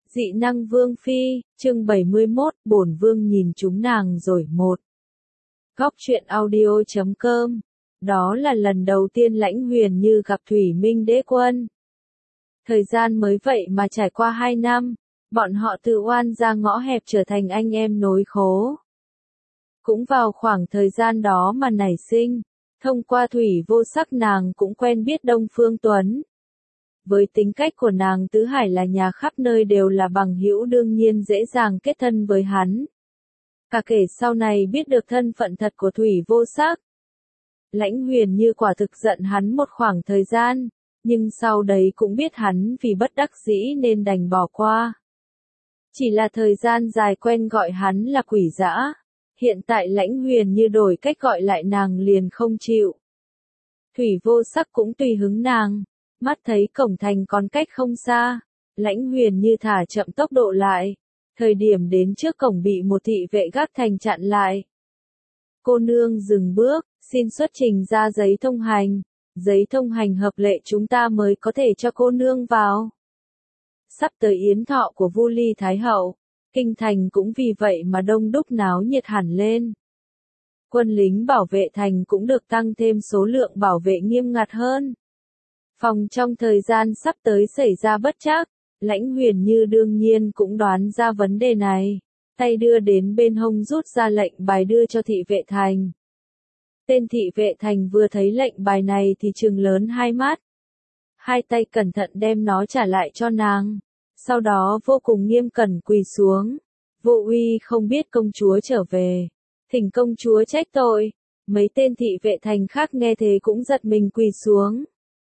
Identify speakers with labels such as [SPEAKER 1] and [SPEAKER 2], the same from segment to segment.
[SPEAKER 1] Dị năng vương phi, chương 71, bổn vương nhìn chúng nàng rồi một. Góc truyện audio.com. Đó là lần đầu tiên Lãnh Huyền Như gặp Thủy Minh Đế Quân. Thời gian mới vậy mà trải qua 2 năm, bọn họ từ oan ra ngõ hẹp trở thành anh em nối khố. Cũng vào khoảng thời gian đó mà nảy sinh, thông qua Thủy Vô Sắc nàng cũng quen biết Đông Phương Tuấn. Với tính cách của nàng tứ hải là nhà khắp nơi đều là bằng hữu đương nhiên dễ dàng kết thân với hắn. Cả kể sau này biết được thân phận thật của Thủy Vô Sắc. Lãnh Huyền Như quả thực giận hắn một khoảng thời gian, nhưng sau đấy cũng biết hắn vì bất đắc dĩ nên đành bỏ qua. Chỉ là thời gian dài quen gọi hắn là quỷ dã, hiện tại Lãnh Huyền Như đổi cách gọi lại nàng liền không chịu. Thủy Vô Sắc cũng tùy hứng nàng. Mắt thấy cổng thành còn cách không xa, Lãnh Huyền Như thả chậm tốc độ lại. Thời điểm đến trước cổng bị một thị vệ gác thành chặn lại. Cô nương dừng bước, xin xuất trình ra giấy thông hành. Giấy thông hành hợp lệ chúng ta mới có thể cho cô nương vào. Sắp tới yến thọ của Vu Ly Thái Hậu, kinh thành cũng vì vậy mà đông đúc náo nhiệt hẳn lên. Quân lính bảo vệ thành cũng được tăng thêm số lượng bảo vệ nghiêm ngặt hơn. Phòng trong thời gian sắp tới xảy ra bất trắc, Lãnh Huyền Như đương nhiên cũng đoán ra vấn đề này, tay đưa đến bên hông rút ra lệnh bài đưa cho thị vệ thành. Tên thị vệ thành vừa thấy lệnh bài này thì trừng lớn hai mắt. Hai tay cẩn thận đem nó trả lại cho nàng, sau đó vô cùng nghiêm cẩn quỳ xuống. Vô uy không biết công chúa trở về, thỉnh công chúa trách tội. Mấy tên thị vệ thành khác nghe thế cũng giật mình quỳ xuống.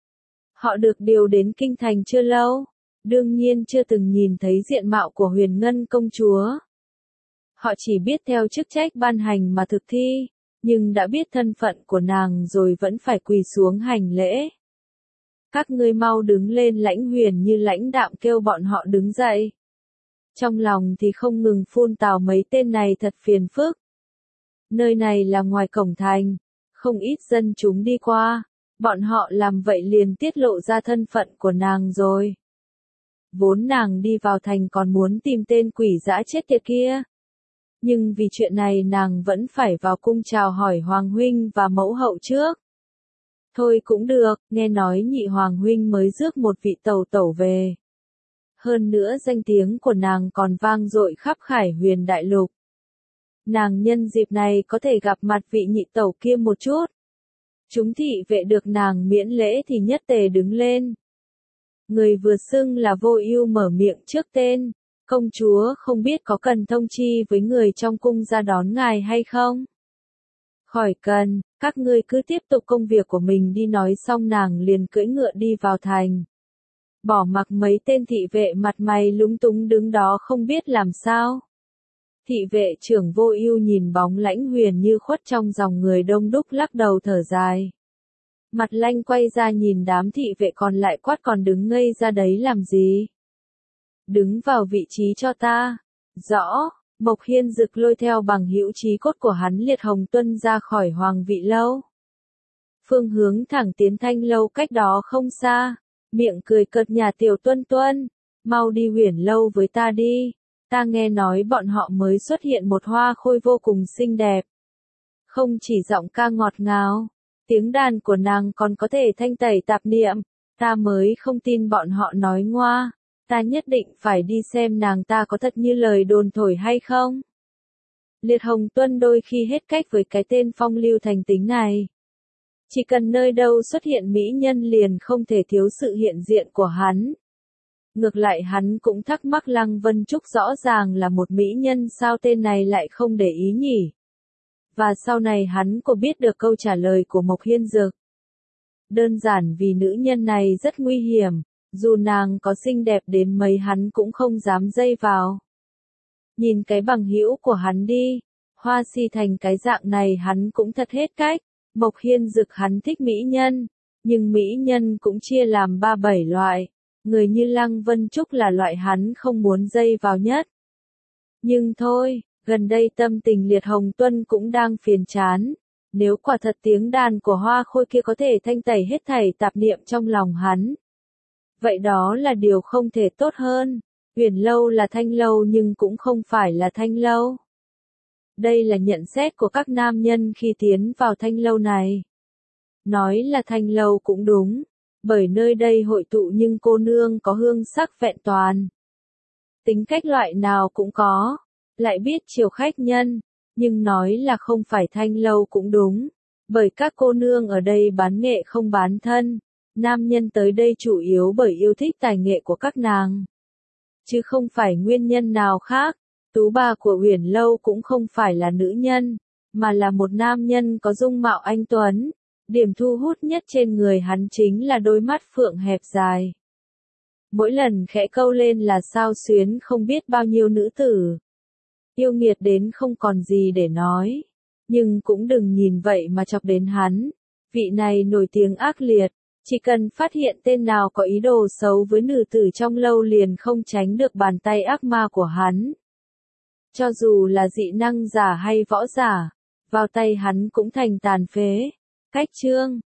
[SPEAKER 1] Họ được điều đến kinh thành chưa lâu, đương nhiên chưa từng nhìn thấy diện mạo của Huyền Ngân công chúa. Họ chỉ biết theo chức trách ban hành mà thực thi, nhưng đã biết thân phận của nàng rồi vẫn phải quỳ xuống hành lễ. Các ngươi mau đứng lên, Lãnh Huyền Như lãnh đạm kêu bọn họ đứng dậy. Trong lòng thì không ngừng phun tào mấy tên này thật phiền phức. Nơi này là ngoài cổng thành, không ít dân chúng đi qua. Bọn họ làm vậy liền tiết lộ ra thân phận của nàng rồi. Vốn nàng đi vào thành còn muốn tìm tên quỷ dã chết tiệt kia. Nhưng vì chuyện này nàng vẫn phải vào cung chào hỏi Hoàng huynh và mẫu hậu trước. Thôi cũng được, nghe nói nhị Hoàng huynh mới rước một vị tẩu tẩu về. Hơn nữa danh tiếng của nàng còn vang dội khắp Khải Huyền đại lục. Nàng nhân dịp này có thể gặp mặt vị nhị tẩu kia một chút. Chúng thị vệ được nàng miễn lễ thì nhất tề đứng lên. Người vừa xưng là Vô Ưu mở miệng trước tên, công chúa không biết có cần thông chi với người trong cung ra đón ngài hay không? Khỏi cần, các ngươi cứ tiếp tục công việc của mình đi, nói xong nàng liền cưỡi ngựa đi vào thành. Bỏ mặc mấy tên thị vệ mặt mày lúng túng đứng đó không biết làm sao. Thị vệ trưởng Vô Ưu nhìn bóng Lãnh Huyền Như khuất trong dòng người đông đúc lắc đầu thở dài. Mặt lanh quay ra nhìn đám thị vệ còn lại quát, còn đứng ngây ra đấy làm gì? Đứng vào vị trí cho ta. Rõ, Mộc Hiên Dực lôi theo bằng hữu chí cốt của hắn Liệt Hồng Tuân ra khỏi Hoàng vị lâu. Phương hướng thẳng tiến Thanh lâu cách đó không xa, miệng cười cợt nhà Tiểu Tuân Tuân, mau đi Huyền lâu với ta đi. Ta nghe nói bọn họ mới xuất hiện một hoa khôi vô cùng xinh đẹp. Không chỉ giọng ca ngọt ngào, tiếng đàn của nàng còn có thể thanh tẩy tạp niệm. Ta mới không tin bọn họ nói ngoa. Ta nhất định phải đi xem nàng ta có thật như lời đồn thổi hay không. Liệt Hồng Tuân đôi khi hết cách với cái tên phong lưu thành tính này. Chỉ cần nơi đâu xuất hiện mỹ nhân liền không thể thiếu sự hiện diện của hắn. Ngược lại hắn cũng thắc mắc Lăng Vân Trúc rõ ràng là một mỹ nhân sao tên này lại không để ý nhỉ. Và sau này hắn có biết được câu trả lời của Mộc Hiên Dực. Đơn giản vì nữ nhân này rất nguy hiểm, dù nàng có xinh đẹp đến mấy hắn cũng không dám dây vào. Nhìn cái bằng hữu của hắn đi, Hoa Si thành cái dạng này hắn cũng thật hết cách. Mộc Hiên Dực hắn thích mỹ nhân, nhưng mỹ nhân cũng chia làm 3-7 loại. Người như Lăng Vân Trúc là loại hắn không muốn dây vào nhất. Nhưng thôi, gần đây tâm tình Liệt Hồng Tuân cũng đang phiền chán. Nếu quả thật tiếng đàn của hoa khôi kia có thể thanh tẩy hết thảy tạp niệm trong lòng hắn. Vậy đó là điều không thể tốt hơn. Huyền lâu là thanh lâu nhưng cũng không phải là thanh lâu. Đây là nhận xét của các nam nhân khi tiến vào thanh lâu này. Nói là thanh lâu cũng đúng, bởi nơi đây hội tụ nhưng cô nương có hương sắc vẹn toàn. Tính cách loại nào cũng có, lại biết chiều khách nhân, nhưng nói là không phải thanh lâu cũng đúng, bởi các cô nương ở đây bán nghệ không bán thân, nam nhân tới đây chủ yếu bởi yêu thích tài nghệ của các nàng. Chứ không phải nguyên nhân nào khác, tú bà của Huyền lâu cũng không phải là nữ nhân, mà là một nam nhân có dung mạo anh tuấn. Điểm thu hút nhất trên người hắn chính là đôi mắt phượng hẹp dài. Mỗi lần khẽ câu lên là sao xuyến không biết bao nhiêu nữ tử. Yêu nghiệt đến không còn gì để nói. Nhưng cũng đừng nhìn vậy mà chọc đến hắn. Vị này nổi tiếng ác liệt, chỉ cần phát hiện tên nào có ý đồ xấu với nữ tử trong lâu liền không tránh được bàn tay ác ma của hắn. Cho dù là dị năng giả hay võ giả, vào tay hắn cũng thành tàn phế. Cách chương